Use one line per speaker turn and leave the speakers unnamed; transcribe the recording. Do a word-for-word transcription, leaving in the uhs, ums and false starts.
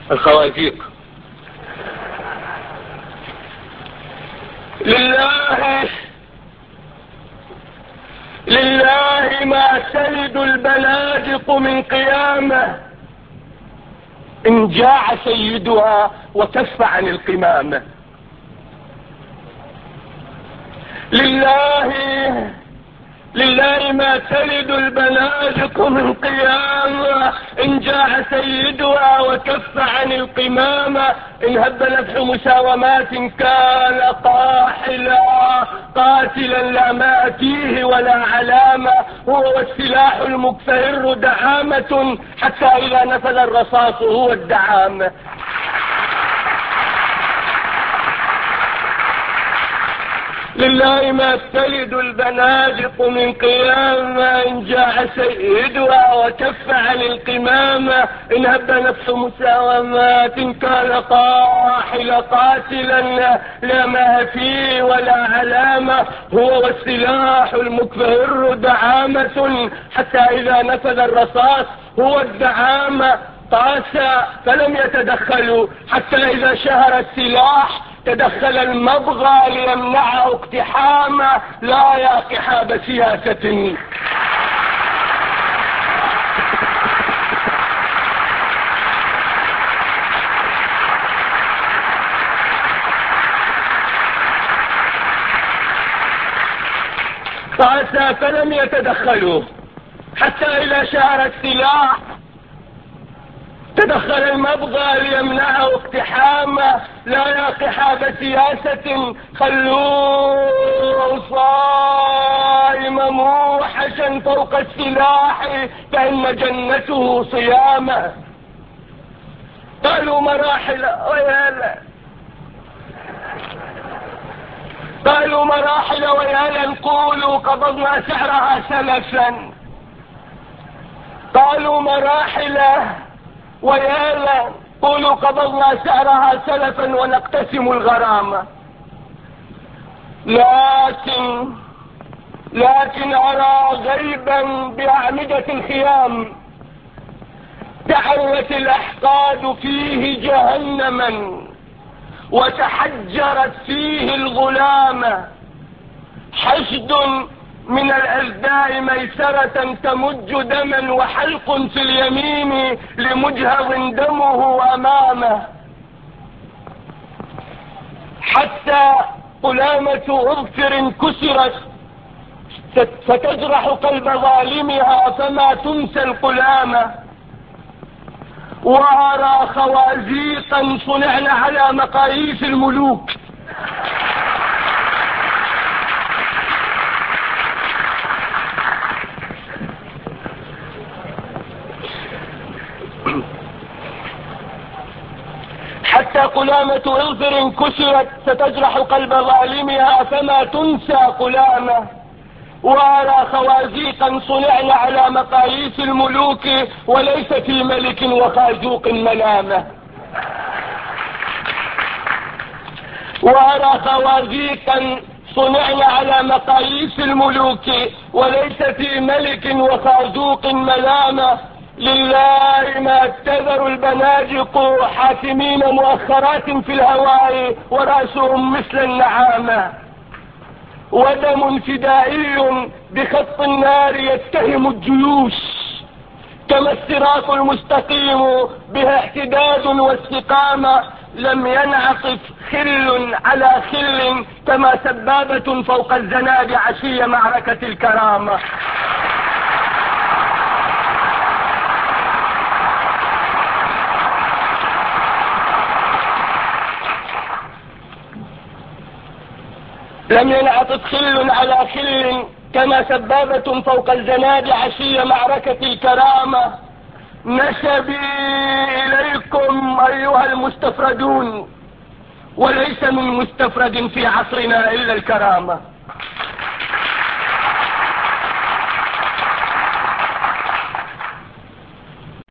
الخوازيق. لله لله ما تلد البنادق من قيامه إن جاع سيدها وكف عن القمامة. لله لله ما تلد البنادق من قيامة إن جاع سيدها وكف عن القمامة. إن هب نفح مساومات كان قاحلا قاتلا لا ما فيه ولا علامة. هو والسلاح المكفهر دعامة حتى إذا نفذ الرصاص هو الدعامة. لله ما تلد البنادق من قيامة إن جاع سيدها وكف عن القمامة. إن هب نفس مساومات كان قاحل قاتلا لا ما فيه ولا علامة. هو والسلاح المكفهر دعامة حتى إذا نفذ الرصاص هو الدعامة. قاسى فلم يتدخلوا حتى إذا شهر السلاح تدخل المبغى ليمنعه اقتحاما. لا يا قحاب سياسة. قاسى فلم يتدخلوا حتى إذا شهر السلاح تدخل المبغى ليمنعه اقتحاما. لا يا قحاب سياسة خلوه صائم موحشا فوق السلاح فإن جنته صيامه. قالوا مراحل ويالا قالوا مراحل ويالا قولوا قبضنا سعرها سلفا. قالوا مراحل ويالا قولوا قبضنا سعرها سلفا ونقتسم الغرامة. لكن لكن أرى غيبا بأعمدة الخيام تعرت الأحقاد فيه جهنما وتحجرت فيه الغلامة. حشد من الأجداء ميسرة تمج دما وحلق في اليمين لمجهض دمه أمامه. حتى قلامة أظفر كسرت ستجرح قلب ظالمها فما تنسى القلامة. وأرى خوازيقا صنعن على مقاييس الملوك حتى قلامة إظفر كسرت ستجرح قلب ظالمها فما تنسى قلامة. وأرى خوازيقا صنعن على مقاييس الملوك وليس في ملك وخازوق ملامة. وأرى خوازيقا صنعن على مقاييس الملوك وليس في ملك وخازوق ملامة. لله ما اتذر البنادق حاكمين مؤخرات في الهواء ورأسهم مثل النعامة. ودم فدائي بخط النار يتهم الجيوش كما الصراط المستقيم بها احتداد واستقامة. لم ينعطف خل على خل كما سبابة فوق الزناد عشية معركة الكرامة. لم ينعطف خل على خل كما سبابة فوق الزناد عشية معركة الكرامة. نسبي إليكم أيها المستفردون وليس من مستفرد في عصرنا إلا الكرامة.